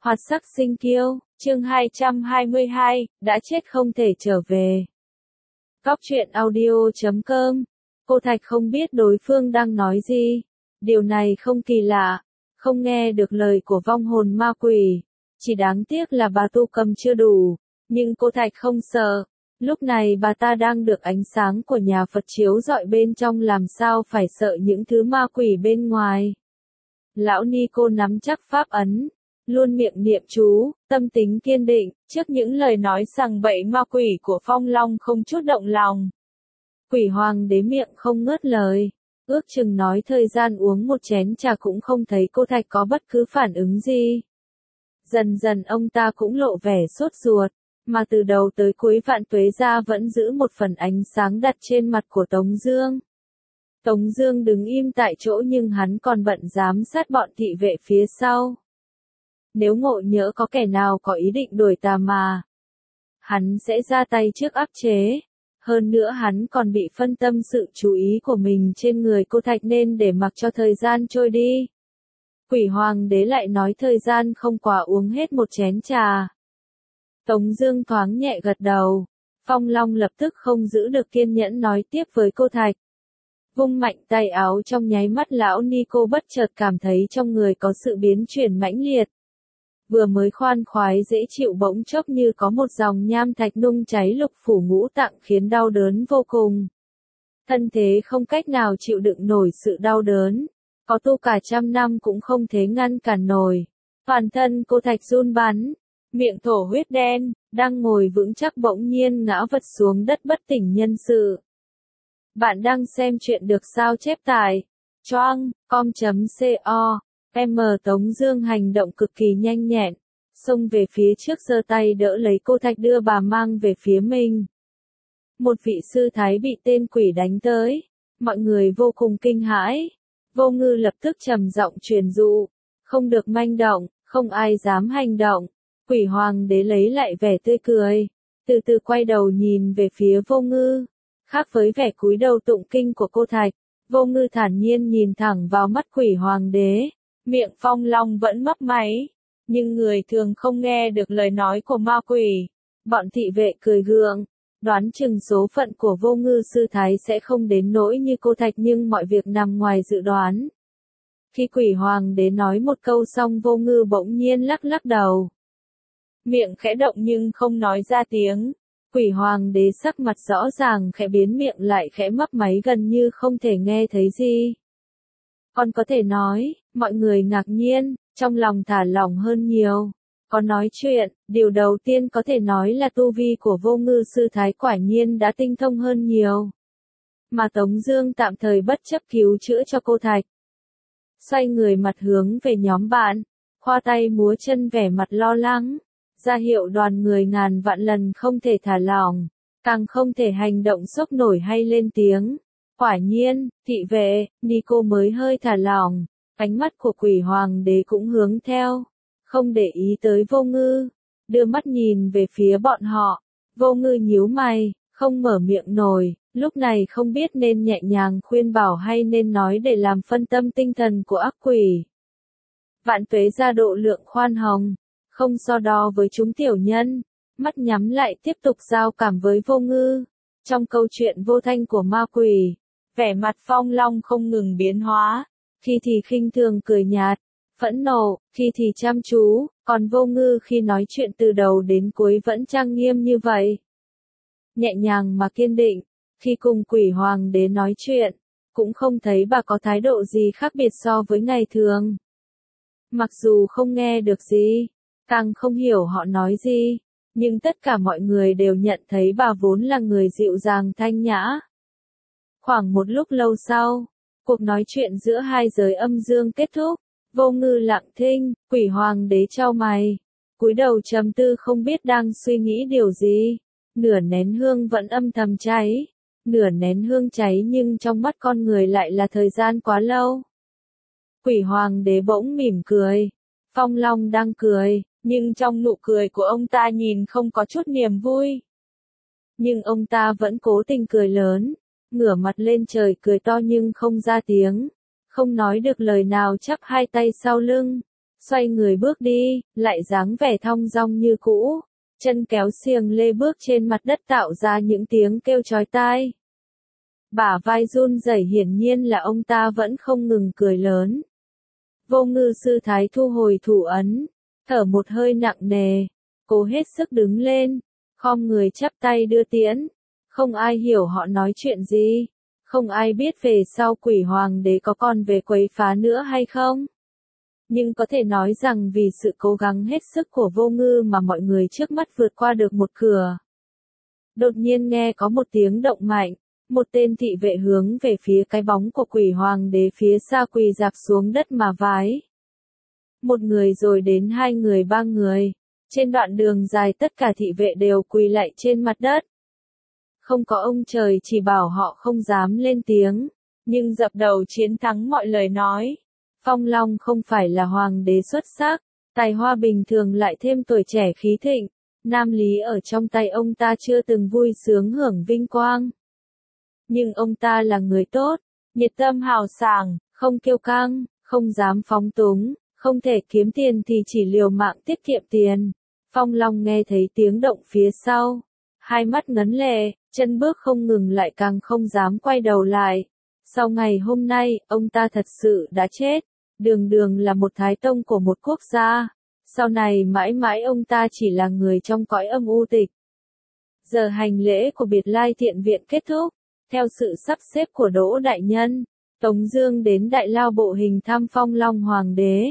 Hoạt sắc sinh kiêu, chương 222, đã chết không thể trở về. Góc truyện audio.com. Cô Thạch không biết đối phương đang nói gì. Điều này không kỳ lạ, không nghe được lời của vong hồn ma quỷ. Chỉ đáng tiếc là bà tu cầm chưa đủ, nhưng cô Thạch không sợ. Lúc này bà ta đang được ánh sáng của nhà Phật chiếu rọi bên trong, làm sao phải sợ những thứ ma quỷ bên ngoài. Lão Ni cô nắm chắc pháp ấn, luôn miệng niệm chú, tâm tính kiên định, trước những lời nói sằng bậy ma quỷ của Phong Long không chút động lòng. Quỷ hoàng đế miệng không ngớt lời, ước chừng nói thời gian uống một chén trà cũng không thấy cô Thạch có bất cứ phản ứng gì. Dần dần ông ta cũng lộ vẻ sốt ruột, mà từ đầu tới cuối Vạn Tuế Gia vẫn giữ một phần ánh sáng đặt trên mặt của Tống Dương. Tống Dương đứng im tại chỗ nhưng hắn còn bận giám sát bọn thị vệ phía sau. Nếu ngộ nhỡ có kẻ nào có ý định đuổi tà mà, hắn sẽ ra tay trước áp chế. Hơn nữa hắn còn bị phân tâm sự chú ý của mình trên người cô Thạch nên để mặc cho thời gian trôi đi. Quỷ hoàng đế lại nói thời gian không quá uống hết một chén trà. Tống Dương thoáng nhẹ gật đầu. Phong Long lập tức không giữ được kiên nhẫn nói tiếp với cô Thạch. Vung mạnh tay áo, trong nháy mắt lão Nico bất chợt cảm thấy trong người có sự biến chuyển mãnh liệt. Vừa mới khoan khoái dễ chịu bỗng chốc như có một dòng nham thạch nung cháy lục phủ ngũ tạng khiến đau đớn vô cùng. Thân thế không cách nào chịu đựng nổi sự đau đớn, có tu cả 100 năm cũng không thể ngăn cản nổi. Toàn thân cô Thạch run bắn, miệng thổ huyết đen, đang ngồi vững chắc bỗng nhiên ngã vật xuống đất bất tỉnh nhân sự. Bạn đang xem chuyện được sao chép tại choang.com.co. Tống Dương hành động cực kỳ nhanh nhẹn, xông về phía trước giơ tay đỡ lấy cô Thạch đưa bà mang về phía mình. Một vị sư thái bị tên quỷ đánh tới, mọi người vô cùng kinh hãi. Vô Ngư lập tức trầm giọng truyền dụ, không được manh động, không ai dám hành động. Quỷ hoàng đế lấy lại vẻ tươi cười, từ từ quay đầu nhìn về phía Vô Ngư. Khác với vẻ cúi đầu tụng kinh của cô Thạch, Vô Ngư thản nhiên nhìn thẳng vào mắt quỷ hoàng đế. Miệng Phong Long vẫn mấp máy, nhưng người thường không nghe được lời nói của ma quỷ. Bọn thị vệ cười gượng, đoán chừng số phận của Vô Ngư sư thái sẽ không đến nỗi như cô Thạch, nhưng mọi việc nằm ngoài dự đoán. Khi quỷ hoàng đế nói một câu xong, Vô Ngư bỗng nhiên lắc lắc đầu. Miệng khẽ động nhưng không nói ra tiếng. Quỷ hoàng đế sắc mặt rõ ràng khẽ biến, miệng lại khẽ mấp máy gần như không thể nghe thấy gì. Còn có thể nói, mọi người ngạc nhiên, trong lòng thả lỏng hơn nhiều. Có nói chuyện, điều đầu tiên có thể nói là tu vi của Vô Ngư sư thái quả nhiên đã tinh thông hơn nhiều. Mà Tống Dương tạm thời bất chấp cứu chữa cho cô Thạch. Xoay người mặt hướng về nhóm bạn, khoa tay múa chân vẻ mặt lo lắng, ra hiệu đoàn người ngàn vạn lần không thể thả lỏng, càng không thể hành động sốc nổi hay lên tiếng. Quả nhiên, thị vệ, Nico mới hơi thả lỏng, ánh mắt của quỷ hoàng đế cũng hướng theo, không để ý tới Vô Ngư, đưa mắt nhìn về phía bọn họ. Vô Ngư nhíu mày, không mở miệng nổi, lúc này không biết nên nhẹ nhàng khuyên bảo hay nên nói để làm phân tâm tinh thần của ác quỷ. Vạn Tuế Gia độ lượng khoan hồng, không so đo với chúng tiểu nhân, mắt nhắm lại tiếp tục giao cảm với Vô Ngư. Trong câu chuyện vô thanh của ma quỷ, vẻ mặt Phong Long không ngừng biến hóa, khi thì khinh thường cười nhạt, phẫn nộ, khi thì chăm chú, còn Vô Ngư khi nói chuyện từ đầu đến cuối vẫn trang nghiêm như vậy. Nhẹ nhàng mà kiên định, khi cùng quỷ hoàng đế nói chuyện, cũng không thấy bà có thái độ gì khác biệt so với ngày thường. Mặc dù không nghe được gì, càng không hiểu họ nói gì, nhưng tất cả mọi người đều nhận thấy bà vốn là người dịu dàng thanh nhã. Khoảng một lúc lâu sau, cuộc nói chuyện giữa hai giới âm dương kết thúc. Vô Ngư lặng thinh, quỷ hoàng đế chau mày, cúi đầu trầm tư không biết đang suy nghĩ điều gì. Nửa nén hương vẫn âm thầm cháy, nửa nén hương cháy nhưng trong mắt con người lại là thời gian quá lâu. Quỷ hoàng đế bỗng mỉm cười, Phong Long đang cười, nhưng trong nụ cười của ông ta nhìn không có chút niềm vui. Nhưng ông ta vẫn cố tình cười lớn, ngửa mặt lên trời cười to nhưng không ra tiếng, không nói được lời nào, chắp hai tay sau lưng, xoay người bước đi, lại dáng vẻ thong dong như cũ, chân kéo xiềng lê bước trên mặt đất tạo ra những tiếng kêu chói tai. Bả vai run rẩy hiển nhiên là ông ta vẫn không ngừng cười lớn. Vô Ngư sư thái thu hồi thủ ấn, thở một hơi nặng nề, cố hết sức đứng lên, khom người chắp tay đưa tiễn. Không ai hiểu họ nói chuyện gì, không ai biết về sau quỷ hoàng đế có còn về quấy phá nữa hay không. Nhưng có thể nói rằng vì sự cố gắng hết sức của Vô Ngư mà mọi người trước mắt vượt qua được một cửa. Đột nhiên nghe có một tiếng động mạnh, một tên thị vệ hướng về phía cái bóng của quỷ hoàng đế phía xa quỳ rạp xuống đất mà vái. Một người rồi đến hai người ba người, trên đoạn đường dài tất cả thị vệ đều quỳ lạy trên mặt đất. Không có ông trời chỉ bảo họ không dám lên tiếng, nhưng dập đầu chiến thắng mọi lời nói. Phong Long không phải là hoàng đế xuất sắc, tài hoa bình thường lại thêm tuổi trẻ khí thịnh, nam lý ở trong tay ông ta chưa từng vui sướng hưởng vinh quang. Nhưng ông ta là người tốt, nhiệt tâm hào sảng, không kiêu căng, không dám phóng túng, không thể kiếm tiền thì chỉ liều mạng tiết kiệm tiền. Phong Long nghe thấy tiếng động phía sau, hai mắt ngấn lệ, chân bước không ngừng lại càng không dám quay đầu lại. Sau ngày hôm nay, ông ta thật sự đã chết, đường đường là một thái tông của một quốc gia. Sau này mãi mãi ông ta chỉ là người trong cõi âm u tịch. Giờ hành lễ của Biệt Lai Thiện Viện kết thúc, theo sự sắp xếp của Đỗ Đại Nhân, Tống Dương đến Đại Lao bộ hình thăm Phong Long Hoàng đế.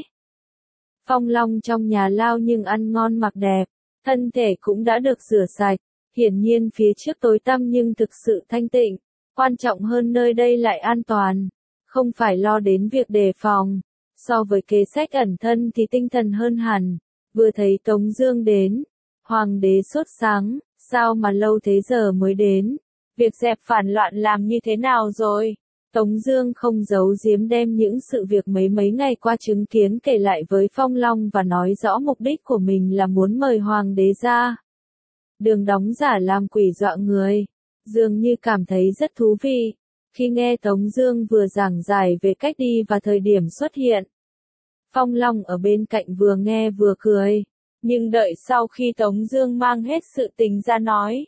Phong Long trong nhà lao nhưng ăn ngon mặc đẹp, thân thể cũng đã được rửa sạch, hiển nhiên phía trước tối tăm nhưng thực sự thanh tịnh, quan trọng hơn nơi đây lại an toàn, không phải lo đến việc đề phòng. So với kế sách ẩn thân thì tinh thần hơn hẳn, vừa thấy Tống Dương đến, Hoàng đế sốt sáng, sao mà lâu thế giờ mới đến, việc dẹp phản loạn làm như thế nào rồi? Tống Dương không giấu giếm đem những sự việc mấy ngày qua chứng kiến kể lại với Phong Long và nói rõ mục đích của mình là muốn mời Hoàng đế ra. Đường đóng giả làm quỷ dọa người, dường như cảm thấy rất thú vị, khi nghe Tống Dương vừa giảng giải về cách đi và thời điểm xuất hiện. Phong Long ở bên cạnh vừa nghe vừa cười, nhưng đợi sau khi Tống Dương mang hết sự tình ra nói,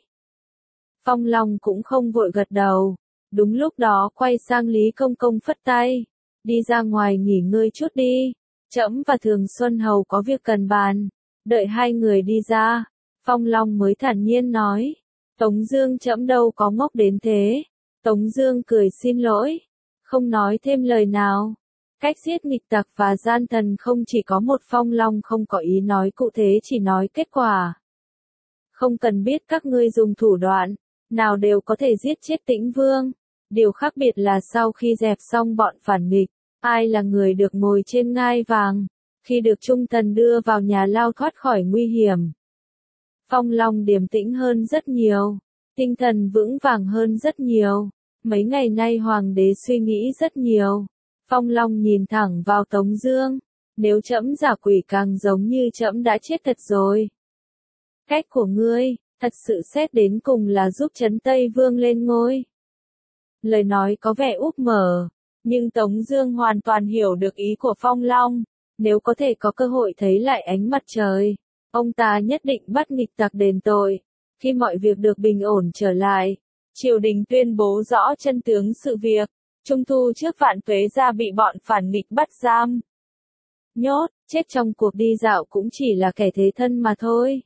Phong Long cũng không vội gật đầu. Đúng lúc đó quay sang Lý Công Công phất tay, đi ra ngoài nghỉ ngơi chút đi, trẫm và Thường Xuân Hầu có việc cần bàn. Đợi hai người đi ra, Phong Long mới thản nhiên nói, Tống Dương trẫm đâu có ngốc đến thế. Tống Dương cười xin lỗi, không nói thêm lời nào. Cách giết nghịch tặc và gian thần không chỉ có một. Phong Long không có ý nói cụ thể, chỉ nói kết quả. Không cần biết các ngươi dùng thủ đoạn nào đều có thể giết chết Tĩnh Vương. Điều khác biệt là sau khi dẹp xong bọn phản nghịch, ai là người được ngồi trên ngai vàng, khi được Trung Thần đưa vào nhà lao thoát khỏi nguy hiểm. Phong Long điềm tĩnh hơn rất nhiều, tinh thần vững vàng hơn rất nhiều. Mấy ngày nay Hoàng đế suy nghĩ rất nhiều. Phong Long nhìn thẳng vào Tống Dương, nếu trẫm giả quỷ càng giống như trẫm đã chết thật rồi. Cách của ngươi, thật sự xét đến cùng là giúp Trấn Tây Vương lên ngôi. Lời nói có vẻ úp mở, nhưng Tống Dương hoàn toàn hiểu được ý của Phong Long. Nếu có thể có cơ hội thấy lại ánh mặt trời, ông ta nhất định bắt nghịch tặc đền tội. Khi mọi việc được bình ổn trở lại, triều đình tuyên bố rõ chân tướng sự việc. Trung thu trước Vạn Tuế Gia bị bọn phản nghịch bắt giam, nhốt, chết trong cuộc đi dạo cũng chỉ là kẻ thế thân mà thôi.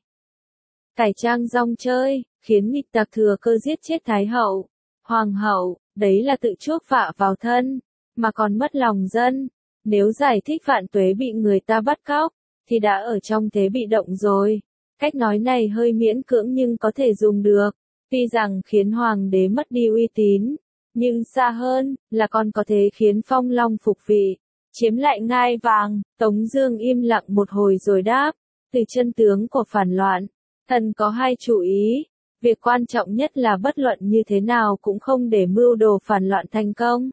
Cải trang rong chơi, khiến nghịch tặc thừa cơ giết chết Thái hậu, Hoàng hậu, đấy là tự chuốc vạ vào thân, mà còn mất lòng dân. Nếu giải thích Vạn Tuế bị người ta bắt cóc, thì đã ở trong thế bị động rồi. Cách nói này hơi miễn cưỡng nhưng có thể dùng được, tuy rằng khiến Hoàng đế mất đi uy tín, nhưng xa hơn là còn có thể khiến Phong Long phục vị, chiếm lại ngai vàng. Tống Dương im lặng một hồi rồi đáp, từ chân tướng của phản loạn, thần có hai chủ ý. Việc quan trọng nhất là bất luận như thế nào cũng không để mưu đồ phản loạn thành công.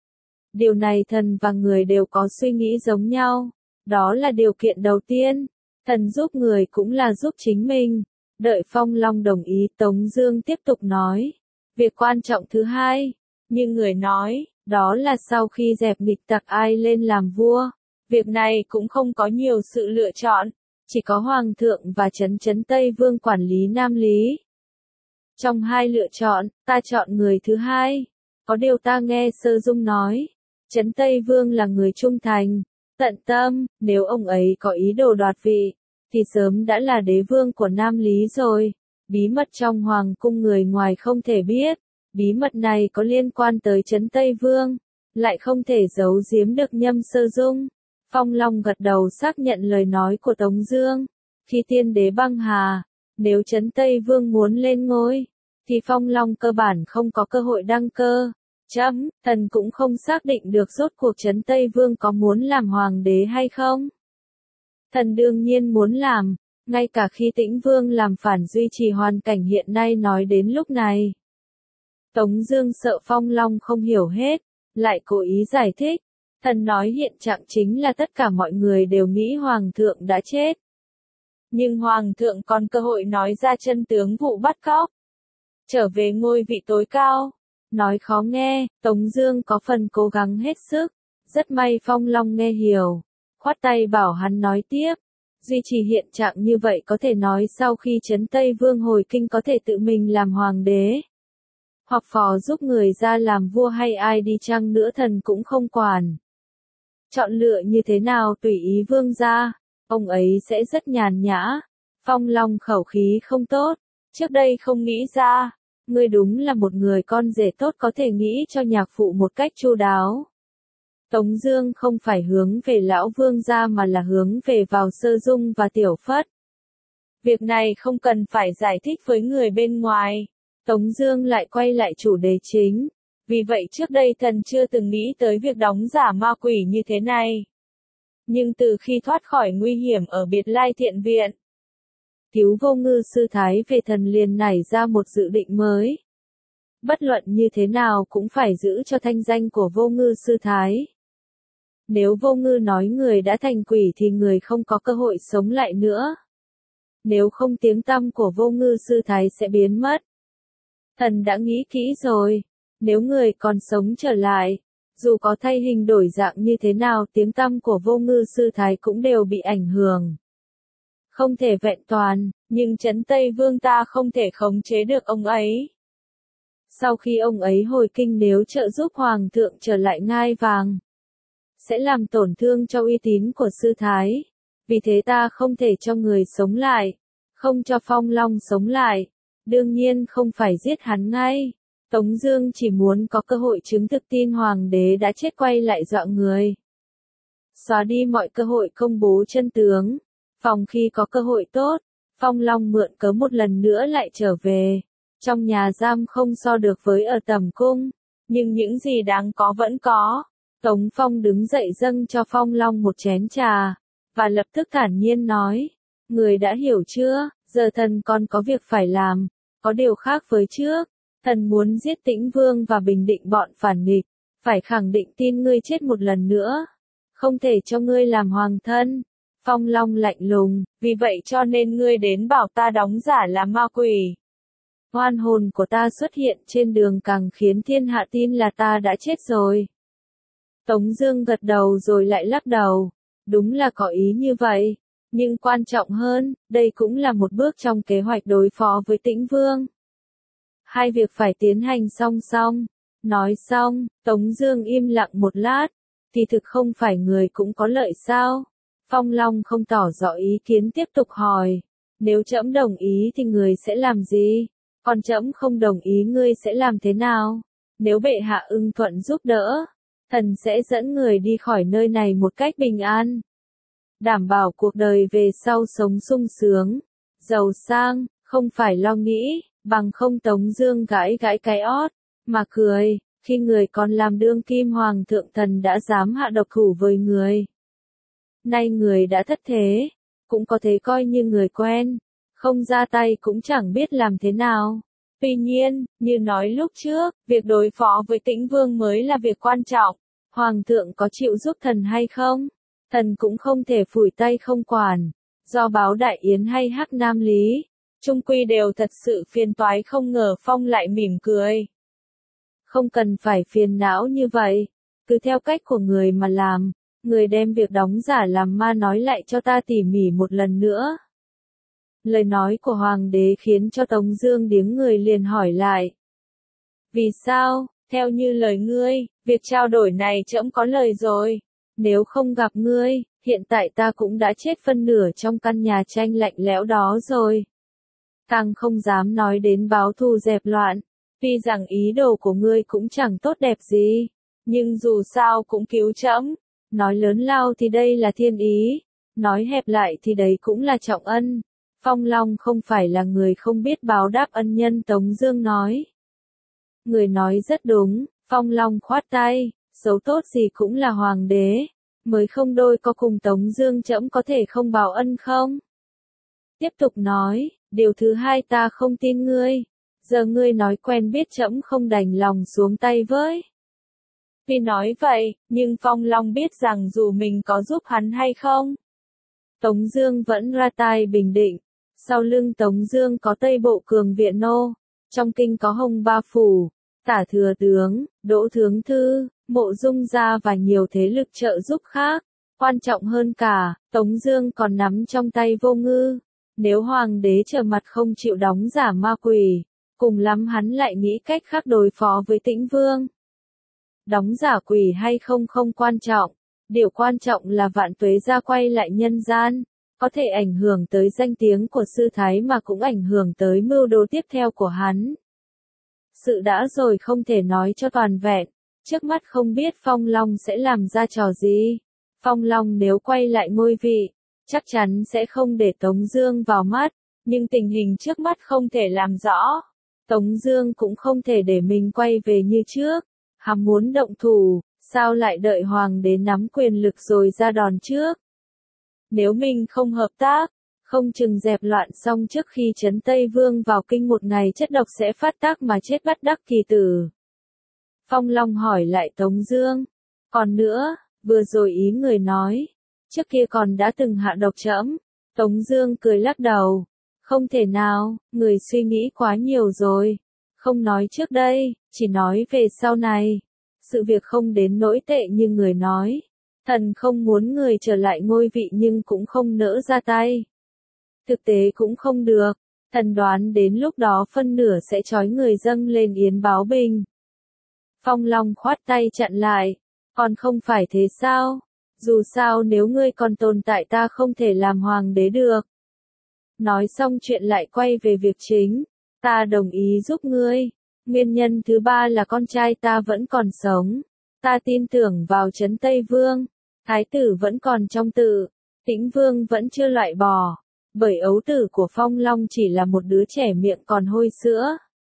Điều này thần và người đều có suy nghĩ giống nhau. Đó là điều kiện đầu tiên. Thần giúp người cũng là giúp chính mình. Đợi Phong Long đồng ý, Tống Dương tiếp tục nói. Việc quan trọng thứ hai, như người nói, đó là sau khi dẹp nghịch tặc ai lên làm vua. Việc này cũng không có nhiều sự lựa chọn, chỉ có Hoàng thượng và Trấn Tây Vương quản lý Nam Lý. Trong hai lựa chọn, ta chọn người thứ hai. Có điều ta nghe Sơ Dung nói, Trấn Tây Vương là người trung thành, tận tâm, nếu ông ấy có ý đồ đoạt vị, thì sớm đã là đế vương của Nam Lý rồi. Bí mật trong Hoàng cung người ngoài không thể biết, bí mật này có liên quan tới Trấn Tây Vương, lại không thể giấu giếm được Nhâm Sơ Dung. Phong Long gật đầu xác nhận lời nói của Tống Dương. Khi tiên đế băng hà, nếu Trấn Tây Vương muốn lên ngôi, thì Phong Long cơ bản không có cơ hội đăng cơ. Thần cũng không xác định được rốt cuộc Trấn Tây Vương có muốn làm hoàng đế hay không. Thần đương nhiên muốn làm, ngay cả khi Tĩnh Vương làm phản duy trì hoàn cảnh hiện nay nói đến lúc này. Tống Dương sợ Phong Long không hiểu hết, lại cố ý giải thích. Thần nói hiện trạng chính là tất cả mọi người đều nghĩ Hoàng thượng đã chết. Nhưng Hoàng thượng còn cơ hội nói ra chân tướng vụ bắt cóc, trở về ngôi vị tối cao. Nói khó nghe, Tống Dương có phần cố gắng hết sức. Rất may Phong Long nghe hiểu, khoát tay bảo hắn nói tiếp. Duy trì hiện trạng như vậy có thể nói sau khi Trấn Tây Vương hồi kinh có thể tự mình làm hoàng đế, hoặc phò giúp người ra làm vua hay ai đi chăng nữa thần cũng không quản. Chọn lựa như thế nào tùy ý vương gia, ông ấy sẽ rất nhàn nhã. Phong Long khẩu khí không tốt, trước đây không nghĩ ra, ngươi đúng là một người con rể tốt có thể nghĩ cho nhạc phụ một cách chu đáo. Tống Dương không phải hướng về lão vương gia mà là hướng về vào Sơ Dung và Tiểu Phất. Việc này không cần phải giải thích với người bên ngoài. Tống Dương lại quay lại chủ đề chính. Vì vậy trước đây thần chưa từng nghĩ tới việc đóng giả ma quỷ như thế này. Nhưng từ khi thoát khỏi nguy hiểm ở Biệt Lai Thiện Viện, cứu Vô Ngư sư thái về, thần liền nảy ra một dự định mới. Bất luận như thế nào cũng phải giữ cho thanh danh của Vô Ngư sư thái. Nếu Vô Ngư nói người đã thành quỷ thì người không có cơ hội sống lại nữa. Nếu không tiếng tăm của Vô Ngư sư thái sẽ biến mất. Thần đã nghĩ kỹ rồi, nếu người còn sống trở lại, dù có thay hình đổi dạng như thế nào tiếng tăm của Vô Ngư sư thái cũng đều bị ảnh hưởng. Không thể vẹn toàn, nhưng Trấn Tây Vương ta không thể khống chế được ông ấy. Sau khi ông ấy hồi kinh nếu trợ giúp Hoàng thượng trở lại ngai vàng, sẽ làm tổn thương cho uy tín của sư thái. Vì thế ta không thể cho người sống lại, không cho Phong Long sống lại. Đương nhiên không phải giết hắn ngay. Tống Dương chỉ muốn có cơ hội chứng thực tin hoàng đế đã chết quay lại dọa người. Xóa đi mọi cơ hội công bố chân tướng. Phòng khi có cơ hội tốt, Phong Long mượn cớ một lần nữa lại trở về. Trong nhà giam không so được với ở tầm cung, nhưng những gì đáng có vẫn có. Tống Phong đứng dậy dâng cho Phong Long một chén trà, và lập tức thản nhiên nói, người đã hiểu chưa, giờ thần còn có việc phải làm, có điều khác với trước, thần muốn giết Tĩnh Vương và bình định bọn phản nghịch, phải khẳng định tin ngươi chết một lần nữa, không thể cho ngươi làm hoàng thân. Phong Long lạnh lùng, vì vậy cho nên ngươi đến bảo ta đóng giả là ma quỷ. Oan hồn của ta xuất hiện trên đường càng khiến thiên hạ tin là ta đã chết rồi. Tống Dương gật đầu rồi lại lắc đầu, đúng là có ý như vậy, nhưng quan trọng hơn, đây cũng là một bước trong kế hoạch đối phó với Tĩnh Vương. Hai việc phải tiến hành song song. Nói xong, Tống Dương im lặng một lát, thì thực không phải người cũng có lợi sao? Phong Long không tỏ rõ ý kiến tiếp tục hỏi, nếu trẫm đồng ý thì người sẽ làm gì? Còn trẫm không đồng ý ngươi sẽ làm thế nào? Nếu bệ hạ ưng thuận giúp đỡ, thần sẽ dẫn người đi khỏi nơi này một cách bình an, đảm bảo cuộc đời về sau sống sung sướng, giàu sang, không phải lo nghĩ, bằng không. Tống Dương gãi gãi cái ót, mà cười, khi người còn làm đương kim hoàng thượng thần đã dám hạ độc thủ với người. Nay người đã thất thế, cũng có thể coi như người quen, không ra tay cũng chẳng biết làm thế nào. Tuy nhiên, như nói lúc trước, việc đối phó với Tĩnh Vương mới là việc quan trọng. Hoàng thượng có chịu giúp thần hay không? Thần cũng không thể phủi tay không quản. Do báo Đại Yến hay Hắc Nam Lý, chung quy đều thật sự phiền toái. Không ngờ Phong lại mỉm cười. Không cần phải phiền não như vậy, cứ theo cách của người mà làm. Người đem việc đóng giả làm ma nói lại cho ta tỉ mỉ một lần nữa. Lời nói của hoàng đế khiến cho Tống Dương điếng người liền hỏi lại. Vì sao, theo như lời ngươi, việc trao đổi này trẫm có lời rồi. Nếu không gặp ngươi, hiện tại ta cũng đã chết phân nửa trong căn nhà tranh lạnh lẽo đó rồi. Càng không dám nói đến báo thù dẹp loạn. Tuy rằng ý đồ của ngươi cũng chẳng tốt đẹp gì, nhưng dù sao cũng cứu trẫm. Nói lớn lao thì đây là thiên ý, nói hẹp lại thì đấy cũng là trọng ân. Phong Long không phải là người không biết báo đáp ân nhân, Tống Dương nói. Người nói rất đúng, Phong Long khoát tay, xấu tốt gì cũng là hoàng đế, mới không đôi co cùng Tống Dương, trẫm có thể không báo ân không? Tiếp tục nói, điều thứ hai ta không tin ngươi, giờ ngươi nói quen biết trẫm không đành lòng xuống tay với. Tuy nói vậy, nhưng Phong Long biết rằng dù mình có giúp hắn hay không, Tống Dương vẫn ra tay bình định. Sau lưng Tống Dương có Tây Bộ Cường Viện Nô, trong kinh có Hồng Ba Phủ, Tả Thừa Tướng, Đỗ Thướng Thư, Mộ Dung Gia và nhiều thế lực trợ giúp khác. Quan trọng hơn cả, Tống Dương còn nắm trong tay Vô Ngư. Nếu hoàng đế trở mặt không chịu đóng giả ma quỷ, cùng lắm hắn lại nghĩ cách khác đối phó với Tĩnh Vương. Đóng giả quỷ hay không không quan trọng, điều quan trọng là Vạn Tuế gia quay lại nhân gian, có thể ảnh hưởng tới danh tiếng của sư thái mà cũng ảnh hưởng tới mưu đồ tiếp theo của hắn. Sự đã rồi không thể nói cho toàn vẹn, trước mắt không biết Phong Long sẽ làm ra trò gì. Phong Long nếu quay lại ngôi vị, chắc chắn sẽ không để Tống Dương vào mắt, nhưng tình hình trước mắt không thể làm rõ. Tống Dương cũng không thể để mình quay về như trước. Hắn muốn động thủ, sao lại đợi hoàng đế nắm quyền lực rồi ra đòn trước? Nếu mình không hợp tác, không chừng dẹp loạn xong trước khi Trấn Tây Vương vào kinh một ngày chất độc sẽ phát tác mà chết bất đắc kỳ tử. Phong Long hỏi lại Tống Dương. Còn nữa, vừa rồi ý người nói, trước kia còn đã từng hạ độc trẫm. Tống Dương cười lắc đầu. Không thể nào, người suy nghĩ quá nhiều rồi. Không nói trước đây, chỉ nói về sau này. Sự việc không đến nỗi tệ như người nói. Thần không muốn người trở lại ngôi vị nhưng cũng không nỡ ra tay. Thực tế cũng không được. Thần đoán đến lúc đó phân nửa sẽ trói người dâng lên yến báo bình. Phong Long khoát tay chặn lại. Còn không phải thế sao? Dù sao nếu ngươi còn tồn tại ta không thể làm hoàng đế được. Nói xong chuyện lại quay về việc chính. Ta đồng ý giúp ngươi. Nguyên nhân thứ ba là con trai ta vẫn còn sống. Ta tin tưởng vào Trấn Tây Vương. Thái tử vẫn còn trong tự. Tĩnh Vương vẫn chưa loại bỏ. Bởi ấu tử của Phong Long chỉ là một đứa trẻ miệng còn hôi sữa.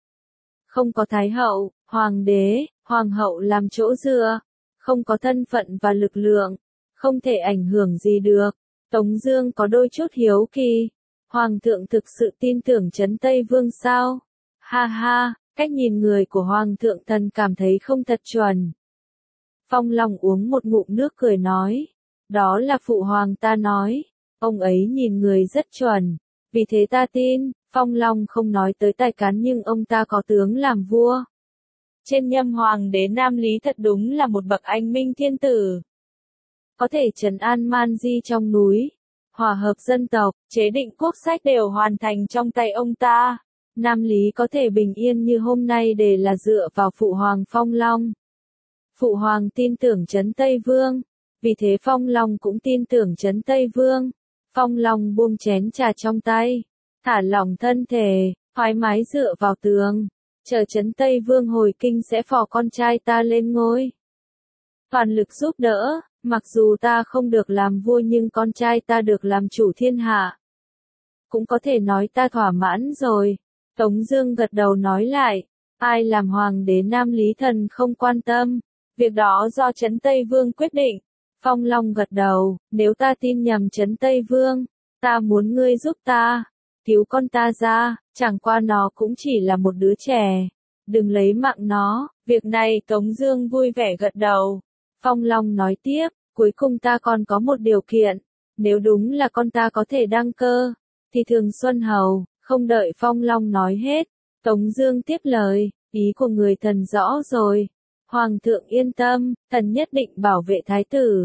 Không có thái hậu, hoàng đế, hoàng hậu làm chỗ dựa. Không có thân phận và lực lượng. Không thể ảnh hưởng gì được. Tống Dương có đôi chút hiếu kỳ. Hoàng thượng thực sự tin tưởng Trấn Tây Vương sao? Ha ha, cách nhìn người của Hoàng thượng thần cảm thấy không thật chuẩn. Phong Long uống một ngụm nước cười nói. Đó là phụ hoàng ta nói. Ông ấy nhìn người rất chuẩn. Vì thế ta tin. Phong Long không nói tới tài cán nhưng ông ta có tướng làm vua. Trên nhâm hoàng đế Nam Lý thật đúng là một bậc anh minh thiên tử. Có thể trấn an man di trong núi. Hòa hợp dân tộc, chế định quốc sách đều hoàn thành trong tay ông ta. Nam Lý có thể bình yên như hôm nay đều là dựa vào phụ hoàng Phong Long. Phụ hoàng tin tưởng Trấn Tây Vương, vì thế Phong Long cũng tin tưởng Trấn Tây Vương. Phong Long buông chén trà trong tay, thả lỏng thân thể, thoải mái dựa vào tường, chờ Trấn Tây Vương hồi kinh sẽ phò con trai ta lên ngôi. Toàn lực giúp đỡ, mặc dù ta không được làm vua nhưng con trai ta được làm chủ thiên hạ. Cũng có thể nói ta thỏa mãn rồi. Tống Dương gật đầu nói lại, ai làm hoàng đế Nam Lý thần không quan tâm, việc đó do Trấn Tây Vương quyết định. Phong Long gật đầu, nếu ta tin nhầm Trấn Tây Vương, ta muốn ngươi giúp ta, cứu con ta ra, chẳng qua nó cũng chỉ là một đứa trẻ, đừng lấy mạng nó. Việc này Tống Dương vui vẻ gật đầu. Phong Long nói tiếp, cuối cùng ta còn có một điều kiện, nếu đúng là con ta có thể đăng cơ, thì Thường Xuân Hầu. Không đợi Phong Long nói hết, Tống Dương tiếp lời, ý của người thần rõ rồi. Hoàng thượng yên tâm, thần nhất định bảo vệ thái tử.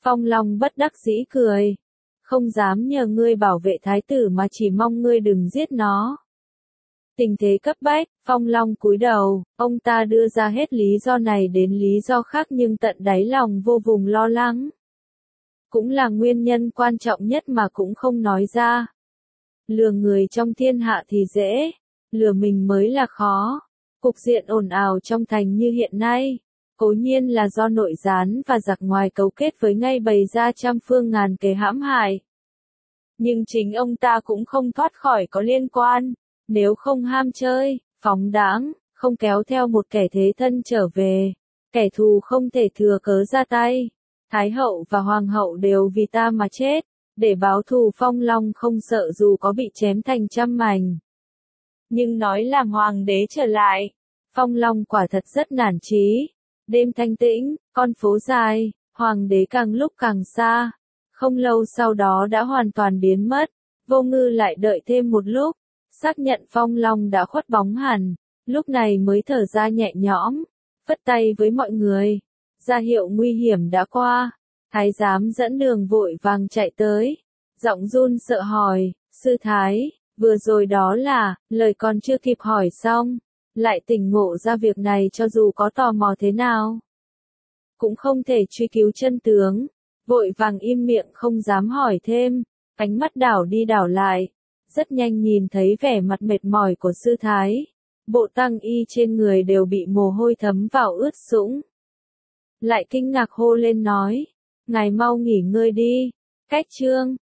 Phong Long bất đắc dĩ cười. Không dám nhờ ngươi bảo vệ thái tử mà chỉ mong ngươi đừng giết nó. Tình thế cấp bách, Phong Long cúi đầu, ông ta đưa ra hết lý do này đến lý do khác nhưng tận đáy lòng vô vùng lo lắng. Cũng là nguyên nhân quan trọng nhất mà cũng không nói ra. Lừa người trong thiên hạ thì dễ, lừa mình mới là khó. Cục diện ồn ào trong thành như hiện nay, cố nhiên là do nội gián và giặc ngoài cấu kết với ngay bày ra trăm phương ngàn kế hãm hại. Nhưng chính ông ta cũng không thoát khỏi có liên quan, nếu không ham chơi, phóng đãng, không kéo theo một kẻ thế thân trở về, kẻ thù không thể thừa cớ ra tay. Thái hậu và hoàng hậu đều vì ta mà chết, để báo thù Phong Long không sợ dù có bị chém thành trăm mảnh. Nhưng nói làm hoàng đế trở lại, Phong Long quả thật rất nản chí. Đêm thanh tĩnh, con phố dài, hoàng đế càng lúc càng xa. Không lâu sau đó đã hoàn toàn biến mất. Vô Ngư lại đợi thêm một lúc, xác nhận Phong Long đã khuất bóng hẳn, lúc này mới thở ra nhẹ nhõm, phất tay với mọi người, ra hiệu nguy hiểm đã qua. Thái giám dẫn đường vội vàng chạy tới, giọng run sợ hỏi, sư thái, vừa rồi đó là, lời còn chưa kịp hỏi xong, lại tỉnh ngộ ra việc này cho dù có tò mò thế nào. Cũng không thể truy cứu chân tướng, vội vàng im miệng không dám hỏi thêm, ánh mắt đảo đi đảo lại, rất nhanh nhìn thấy vẻ mặt mệt mỏi của sư thái. Bộ tang y trên người đều bị mồ hôi thấm vào ướt sũng. Lại kinh ngạc hô lên nói, ngài mau nghỉ ngơi đi, cách chương.